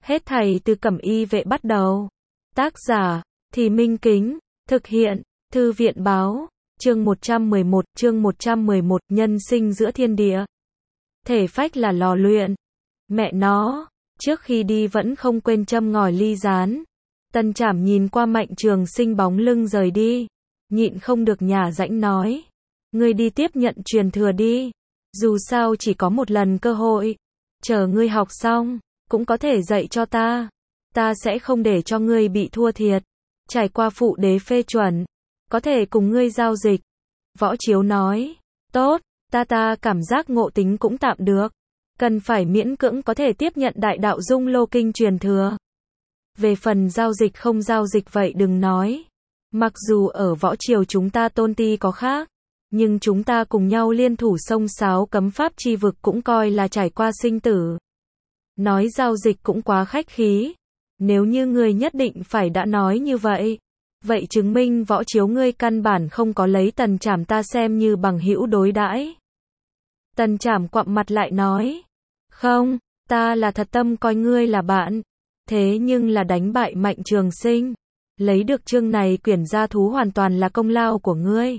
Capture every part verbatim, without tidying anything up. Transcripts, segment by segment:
Hết thảy từ Cẩm Y Vệ bắt đầu. Tác giả, Thì Minh Kính, thực hiện, Thư viện Báo, chương một trăm mười một, chương một trăm mười một, nhân sinh giữa thiên địa. Thể phách là lò luyện. Mẹ nó, trước khi đi vẫn không quên châm ngòi ly rán. Tần Trảm nhìn qua Mạnh Trường Sinh bóng lưng rời đi, nhịn không được nhả rãnh nói. Ngươi đi tiếp nhận truyền thừa đi. Dù sao chỉ có một lần cơ hội. Chờ ngươi học xong, cũng có thể dạy cho ta. Ta sẽ không để cho ngươi bị thua thiệt. Trải qua phụ đế phê chuẩn, có thể cùng ngươi giao dịch. Võ Chiếu nói, tốt, ta ta cảm giác ngộ tính cũng tạm được. Cần phải miễn cưỡng có thể tiếp nhận đại đạo dung lô kinh truyền thừa. Về phần giao dịch không giao dịch vậy đừng nói. Mặc dù ở võ triều chúng ta tôn ti có khác, nhưng chúng ta cùng nhau liên thủ xông xáo cấm pháp chi vực cũng coi là trải qua sinh tử. Nói giao dịch cũng quá khách khí. Nếu như ngươi nhất định phải đã nói như vậy, vậy chứng minh Võ Chiếu ngươi căn bản không có lấy Tần Trảm ta xem như bằng hữu đối đãi. Tần Trảm quặm mặt lại nói, không, ta là thật tâm coi ngươi là bạn. Thế nhưng là đánh bại Mạnh Trường Sinh, lấy được chương này quyển gia thú hoàn toàn là công lao của ngươi.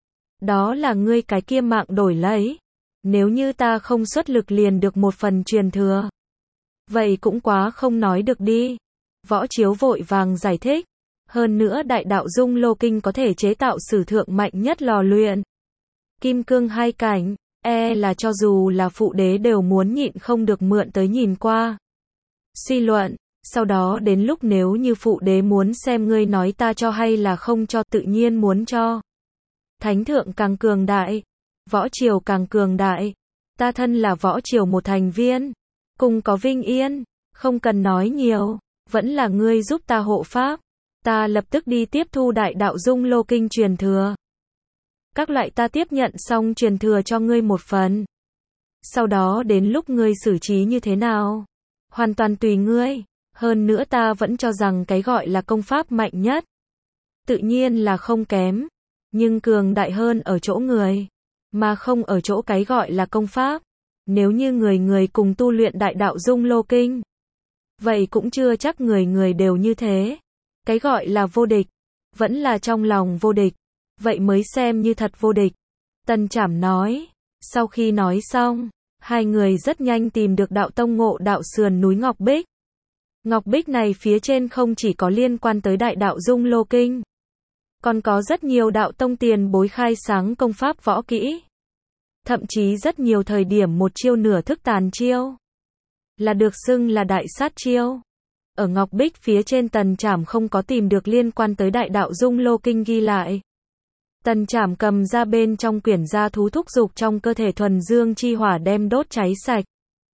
Đó là ngươi cái kia mạng đổi lấy. Nếu như ta không xuất lực liền được một phần truyền thừa, vậy cũng quá không nói được đi. Võ Chiếu vội vàng giải thích. Hơn nữa đại đạo dung lô kinh có thể chế tạo sử thượng mạnh nhất lò luyện. Kim cương hai cảnh, e là cho dù là phụ đế đều muốn nhịn không được mượn tới nhìn qua. Suy luận, sau đó đến lúc nếu như phụ đế muốn xem ngươi nói ta cho hay là không cho, tự nhiên muốn cho. Thánh thượng càng cường đại, võ triều càng cường đại. Ta thân là võ triều một thành viên, cùng có vinh yên, không cần nói nhiều, vẫn là ngươi giúp ta hộ pháp. Ta lập tức đi tiếp thu đại đạo dung lô kinh truyền thừa. Các loại ta tiếp nhận xong truyền thừa cho ngươi một phần. Sau đó đến lúc ngươi xử trí như thế nào, hoàn toàn tùy ngươi. Hơn nữa ta vẫn cho rằng cái gọi là công pháp mạnh nhất, tự nhiên là không kém, nhưng cường đại hơn ở chỗ người, mà không ở chỗ cái gọi là công pháp. Nếu như người người cùng tu luyện đại đạo dung lô kinh, vậy cũng chưa chắc người người đều như thế. Cái gọi là vô địch, vẫn là trong lòng vô địch, vậy mới xem như thật vô địch. Tần Trảm nói. Sau khi nói xong, hai người rất nhanh tìm được đạo tông ngộ đạo sườn núi Ngọc Bích. Ngọc Bích này phía trên không chỉ có liên quan tới đại đạo dung lô kinh, còn có rất nhiều đạo tông tiền bối khai sáng công pháp võ kỹ. Thậm chí rất nhiều thời điểm một chiêu nửa thức tàn chiêu, là được xưng là đại sát chiêu. Ở Ngọc Bích phía trên Tần Trảm không có tìm được liên quan tới đại đạo dung lô kinh ghi lại. Tần Trảm cầm ra bên trong quyển gia thú thúc dục trong cơ thể thuần dương chi hỏa đem đốt cháy sạch.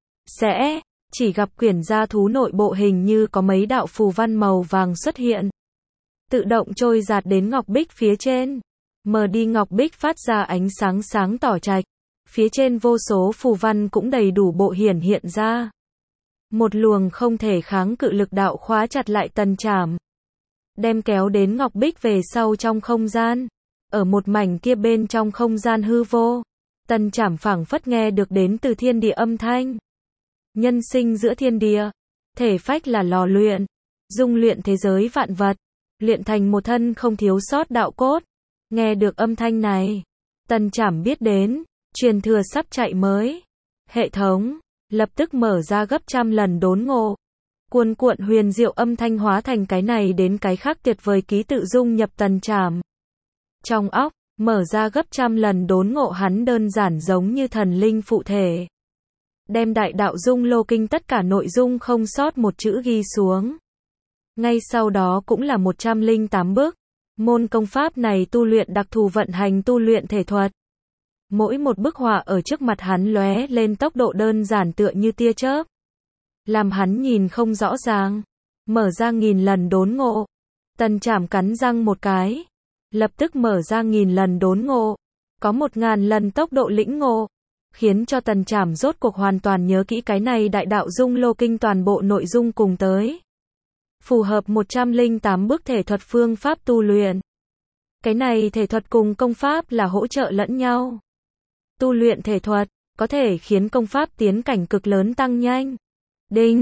Sẽ, chỉ gặp quyển gia thú nội bộ hình như có mấy đạo phù văn màu vàng xuất hiện. Tự động trôi giạt đến Ngọc Bích phía trên. Mở đi Ngọc Bích phát ra ánh sáng sáng tỏ trạch. Phía trên vô số phù văn cũng đầy đủ bộ hiển hiện ra. Một luồng không thể kháng cự lực đạo khóa chặt lại Tần Trảm, đem kéo đến Ngọc Bích về sau trong không gian. Ở một mảnh kia bên trong không gian hư vô, Tần Trảm phảng phất nghe được đến từ thiên địa âm thanh. Nhân sinh giữa thiên địa, thể phách là lò luyện, dung luyện thế giới vạn vật, luyện thành một thân không thiếu sót đạo cốt. Nghe được âm thanh này, Tần Trảm biết đến, truyền thừa sắp chạy mới. Hệ thống lập tức mở ra gấp trăm lần đốn ngộ. Cuồn cuộn huyền diệu âm thanh hóa thành cái này đến cái khác tuyệt vời ký tự dung nhập Tần Trảm. Trong óc, mở ra gấp trăm lần đốn ngộ hắn đơn giản giống như thần linh phụ thể. Đem đại đạo dung lô kinh tất cả nội dung không sót một chữ ghi xuống. Ngay sau đó cũng là một trăm lẻ tám bước. Môn công pháp này tu luyện đặc thù vận hành tu luyện thể thuật. Mỗi một bức họa ở trước mặt hắn lóe lên tốc độ đơn giản tựa như tia chớp, làm hắn nhìn không rõ ràng. Mở ra nghìn lần đốn ngộ. Tần Trảm cắn răng một cái, lập tức mở ra nghìn lần đốn ngộ. Có một ngàn lần tốc độ lĩnh ngộ, khiến cho Tần Trảm rốt cuộc hoàn toàn nhớ kỹ cái này đại đạo dung lô kinh toàn bộ nội dung cùng tới. Phù hợp một trăm lẻ tám bước thể thuật phương pháp tu luyện. Cái này thể thuật cùng công pháp là hỗ trợ lẫn nhau. Tu luyện thể thuật, có thể khiến công pháp tiến cảnh cực lớn tăng nhanh. Đinh,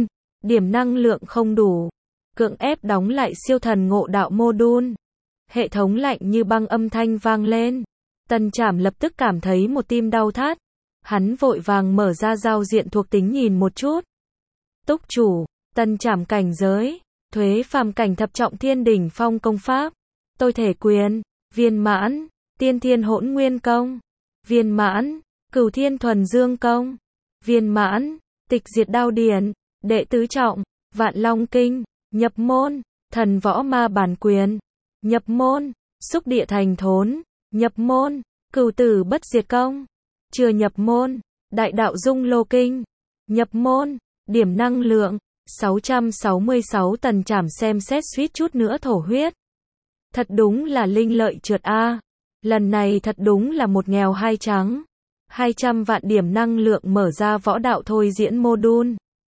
Điểm năng lượng không đủ. Cưỡng ép đóng lại siêu thần ngộ đạo module. Hệ thống lạnh như băng âm thanh vang lên. Tần Trảm lập tức cảm thấy một tim đau thắt. Hắn vội vàng mở ra giao diện thuộc tính nhìn một chút. Túc chủ, Tần Trảm cảnh giới, thuế phàm cảnh thập trọng thiên đỉnh phong công pháp, tôi thể quyền, viên mãn, tiên thiên hỗn nguyên công, viên mãn, cửu thiên thuần dương công, viên mãn, tịch diệt đao điển, đệ tứ trọng, vạn long kinh, nhập môn, thần võ ma bản quyền, nhập môn, xúc địa thành thốn, nhập môn, cửu tử bất diệt công, chưa nhập môn, đại đạo dung lô kinh, nhập môn, điểm năng lượng, sáu trăm sáu mươi sáu. Tần Trảm xem xét suýt chút nữa thổ huyết. Thật đúng là linh lợi trượt a. Lần này thật đúng là một nghèo hai trắng. hai trăm vạn điểm năng lượng mở ra võ đạo thôi diễn module.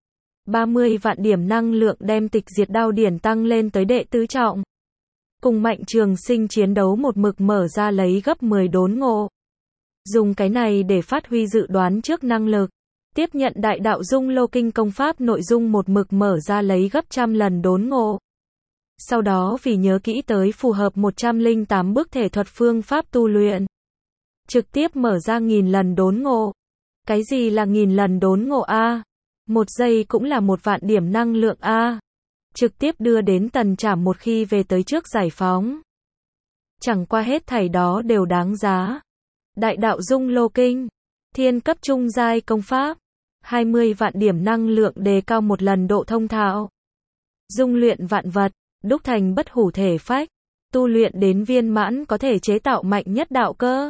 ba mươi vạn điểm năng lượng đem tịch diệt đao điển tăng lên tới đệ tứ trọng. Cùng Mạnh Trường Sinh chiến đấu một mực mở ra lấy gấp mười đốn ngộ. Dùng cái này để phát huy dự đoán trước năng lực. Tiếp nhận đại đạo dung lô kinh công pháp nội dung một mực mở ra lấy gấp trăm lần đốn ngộ. Sau đó vì nhớ kỹ tới phù hợp một trăm lẻ tám bước thể thuật phương pháp tu luyện. Trực tiếp mở ra nghìn lần đốn ngộ. Cái gì là nghìn lần đốn ngộ a? Một giây cũng là một vạn điểm năng lượng a. Trực tiếp đưa đến Tần Trảm một khi về tới trước giải phóng. Chẳng qua hết thảy đó đều đáng giá. Đại đạo dung lô kinh, thiên cấp trung giai công pháp, hai mươi vạn điểm năng lượng đề cao một lần độ thông thạo. Dung luyện vạn vật, đúc thành bất hủ thể phách, tu luyện đến viên mãn có thể chế tạo mạnh nhất đạo cơ.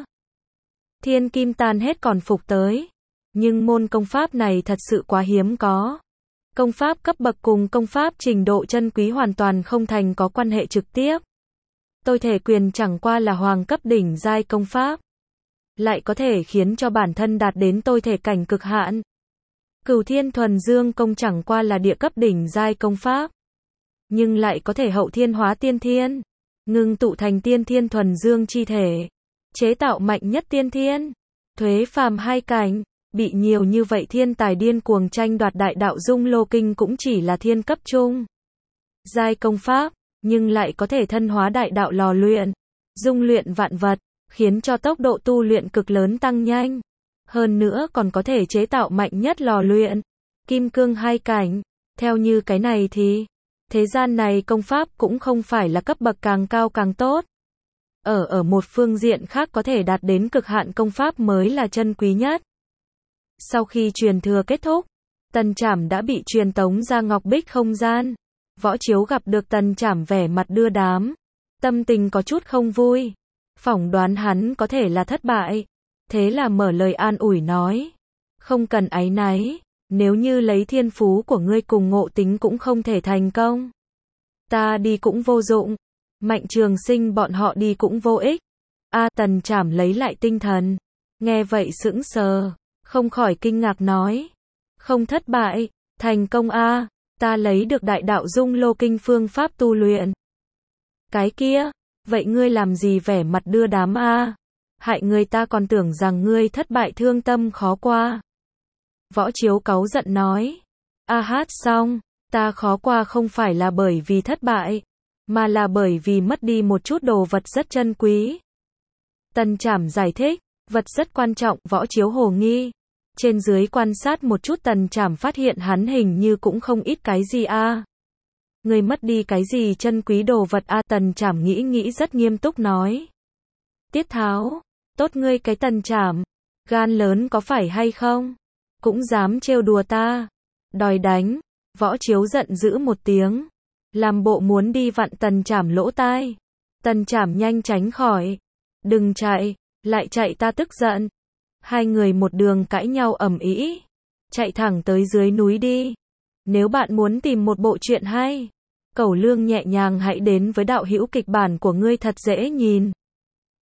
Thiên kim tan hết còn phục tới. Nhưng môn công pháp này thật sự quá hiếm có. Công pháp cấp bậc cùng công pháp trình độ chân quý hoàn toàn không thành có quan hệ trực tiếp. Tôi thể quyền chẳng qua là hoàng cấp đỉnh giai công pháp. Lại có thể khiến cho bản thân đạt đến tôi thể cảnh cực hạn. Cửu thiên thuần dương công chẳng qua là địa cấp đỉnh giai công pháp. Nhưng lại có thể hậu thiên hóa tiên thiên. Ngưng tụ thành tiên thiên thuần dương chi thể. Chế tạo mạnh nhất tiên thiên. Thuế phàm hai cảnh. Bị nhiều như vậy thiên tài điên cuồng tranh đoạt đại đạo dung lô kinh cũng chỉ là thiên cấp trung giai công pháp, nhưng lại có thể thân hóa đại đạo lò luyện, dung luyện vạn vật, khiến cho tốc độ tu luyện cực lớn tăng nhanh. Hơn nữa còn có thể chế tạo mạnh nhất lò luyện, kim cương hai cảnh. Theo như cái này thì, thế gian này công pháp cũng không phải là cấp bậc càng cao càng tốt. Ở ở một phương diện khác có thể đạt đến cực hạn công pháp mới là chân quý nhất. Sau khi truyền thừa kết thúc, Tần Trảm đã bị truyền tống ra Ngọc Bích không gian. Võ Chiếu gặp được Tần Trảm vẻ mặt đưa đám, tâm tình có chút không vui, phỏng đoán hắn có thể là thất bại. Thế là mở lời an ủi nói, không cần áy náy, nếu như lấy thiên phú của ngươi cùng ngộ tính cũng không thể thành công. Ta đi cũng vô dụng, Mạnh Trường Sinh bọn họ đi cũng vô ích. A Tần Trảm lấy lại tinh thần, nghe vậy sững sờ. Không khỏi kinh ngạc nói. Không thất bại, thành công a, ta lấy được đại đạo dung lô kinh phương pháp tu luyện. Cái kia, vậy ngươi làm gì vẻ mặt đưa đám a? Hại người ta còn tưởng rằng ngươi thất bại thương tâm khó qua. Võ Chiếu cáu giận nói. A hát xong, ta khó qua không phải là bởi vì thất bại, mà là bởi vì mất đi một chút đồ vật rất chân quý. Tần Trảm giải thích. Vật rất quan trọng. Võ Chiếu hồ nghi. Trên dưới quan sát một chút Tần Trảm phát hiện hắn hình như cũng không ít cái gì a. À. Người mất đi cái gì chân quý đồ vật a? À, Tần Trảm nghĩ nghĩ rất nghiêm túc nói. Tiết Tháo, tốt ngươi cái Tần Trảm, gan lớn có phải hay không? Cũng dám trêu đùa ta, đòi đánh. Võ Chiếu giận dữ một tiếng, làm bộ muốn đi vặn Tần Trảm lỗ tai. Tần Trảm nhanh tránh khỏi. Đừng chạy. Lại chạy ta tức giận. Hai người một đường cãi nhau ầm ĩ, chạy thẳng tới dưới núi đi. Nếu bạn muốn tìm một bộ truyện hay, Cẩu Lương nhẹ nhàng hãy đến với đạo hữu kịch bản của ngươi thật dễ nhìn.